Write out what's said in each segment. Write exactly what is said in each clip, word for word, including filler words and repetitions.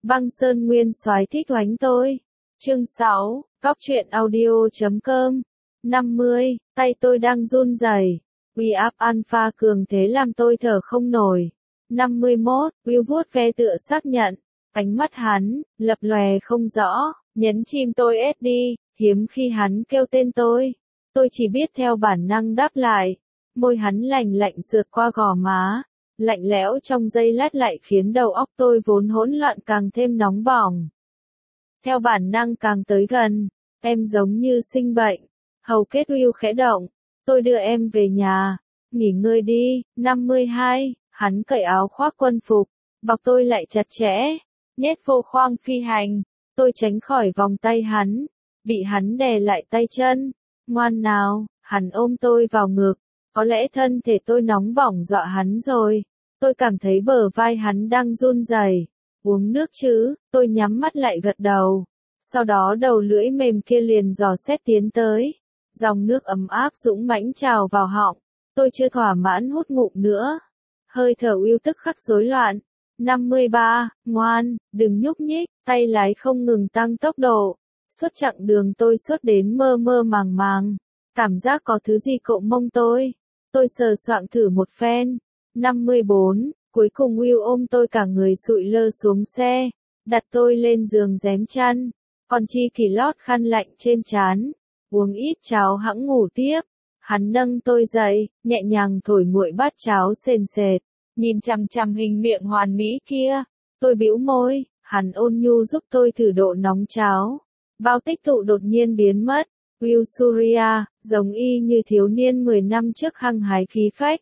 Băng Sơn Nguyên Soái thích oánh tôi. Chương sáu, Góc truyện audio chấm com. năm mươi, tay tôi đang run rẩy. Uy áp alpha cường thế làm tôi thở không nổi. năm mươi mốt, Will vuốt ve tựa xác nhận. Ánh mắt hắn, lập lòe không rõ, nhấn chim tôi ết đi, hiếm khi hắn kêu tên tôi. Tôi chỉ biết theo bản năng đáp lại. Môi hắn lành lạnh sượt qua gò má. Lạnh lẽo trong giây lát lại khiến đầu óc tôi vốn hỗn loạn càng thêm nóng bỏng. Theo bản năng càng tới gần, em giống như sinh bệnh. Hầu kết Will khẽ động, tôi đưa em về nhà, nghỉ ngơi đi. năm mươi hai, hắn cởi áo khoác quân phục, bọc tôi lại chặt chẽ, nhét vô khoang phi hành. Tôi tránh khỏi vòng tay hắn, bị hắn đè lại tay chân. Ngoan nào, hắn ôm tôi vào ngực. Có lẽ thân thể tôi nóng bỏng dọa hắn rồi. Tôi cảm thấy bờ vai hắn đang run rẩy. Uống nước chứ, tôi nhắm mắt lại gật đầu. Sau đó đầu lưỡi mềm kia liền dò xét tiến tới. Dòng nước ấm áp dũng mãnh trào vào họng. Tôi chưa thỏa mãn hút ngụm nữa. Hơi thở Will tức khắc rối loạn. năm mươi ba, ngoan, đừng nhúc nhích, tay lái không ngừng tăng tốc độ. Suốt chặng đường tôi suốt đến mơ mơ màng màng. Cảm giác có thứ gì cộm mông tôi. Tôi sờ soạng thử một phen. năm mươi bốn, cuối cùng Will ôm tôi cả người sụi lơ xuống xe, đặt tôi lên giường rém chăn, còn Chi thì lót khăn lạnh trên trán, uống ít cháo hẵng ngủ tiếp. Hắn nâng tôi dậy, nhẹ nhàng thổi nguội bát cháo sền sệt, nhìn chằm chằm hình miệng hoàn mỹ kia. Tôi bĩu môi, hắn ôn nhu giúp tôi thử độ nóng cháo. Bao tích tụ đột nhiên biến mất. Will Surya, giống y như thiếu niên mười năm trước hăng hái khí phách.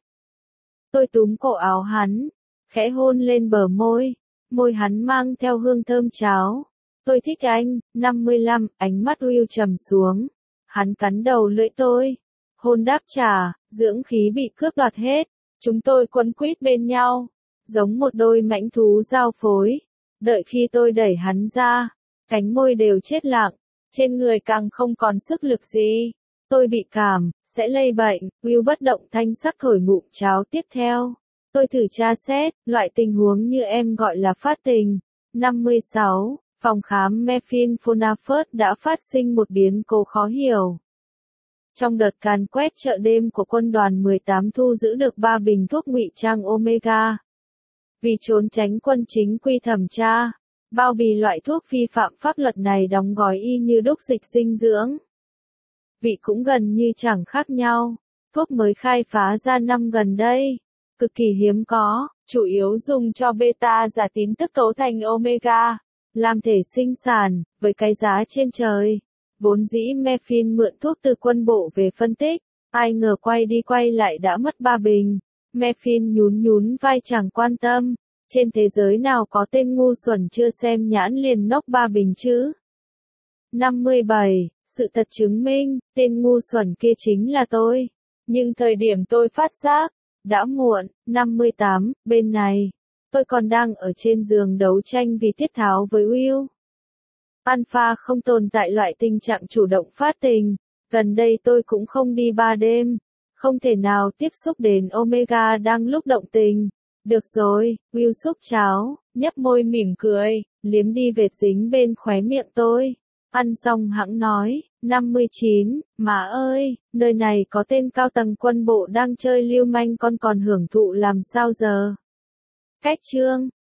Tôi túm cổ áo hắn, khẽ hôn lên bờ môi, môi hắn mang theo hương thơm cháo. Tôi thích anh. năm mươi lăm, ánh mắt Will trầm xuống. Hắn cắn đầu lưỡi tôi. Hôn đáp trả, dưỡng khí bị cướp đoạt hết. Chúng tôi quấn quýt bên nhau, giống một đôi mãnh thú giao phối. Đợi khi tôi đẩy hắn ra, cánh môi đều chết lặng. Trên người càng không còn sức lực gì. Tôi bị cảm, sẽ lây bệnh. Will bất động thanh sắc thổi ngụm cháo tiếp theo. Tôi thử tra xét, loại tình huống như em gọi là phát tình. năm mươi sáu, phòng khám Mefin Phonafert đã phát sinh một biến cố khó hiểu. Trong đợt càn quét chợ đêm của quân đoàn mười tám thu giữ được ba bình thuốc ngụy trang Omega. Vì trốn tránh quân chính quy thẩm tra, bao bì loại thuốc vi phạm pháp luật này đóng gói y như đúc dịch dinh dưỡng. Vị cũng gần như chẳng khác nhau. Thuốc mới khai phá ra năm gần đây, cực kỳ hiếm có, chủ yếu dùng cho beta giả tín tức cấu thành omega, làm thể sinh sản, với cái giá trên trời. Vốn dĩ Mefin mượn thuốc từ quân bộ về phân tích, ai ngờ quay đi quay lại đã mất ba bình. Mefin nhún nhún vai chẳng quan tâm. Trên thế giới nào có tên ngu xuẩn chưa xem nhãn liền nốc ba bình chứ? năm mươi bảy, sự thật chứng minh, tên ngu xuẩn kia chính là tôi. Nhưng thời điểm tôi phát giác, đã muộn. năm mươi tám, bên này, tôi còn đang ở trên giường đấu tranh vì tiết tháo với Will. Alpha không tồn tại loại tình trạng chủ động phát tình. Gần đây tôi cũng không đi ba đêm. Không thể nào tiếp xúc đến Omega đang lúc động tình. Được rồi, Will xúc cháo, nhấp môi mỉm cười, liếm đi vệt dính bên khóe miệng tôi. Ăn xong hẵng nói, năm mươi chín, má ơi, nơi này có tên cao tầng quân bộ đang chơi lưu manh con còn hưởng thụ làm sao giờ? Cách chương.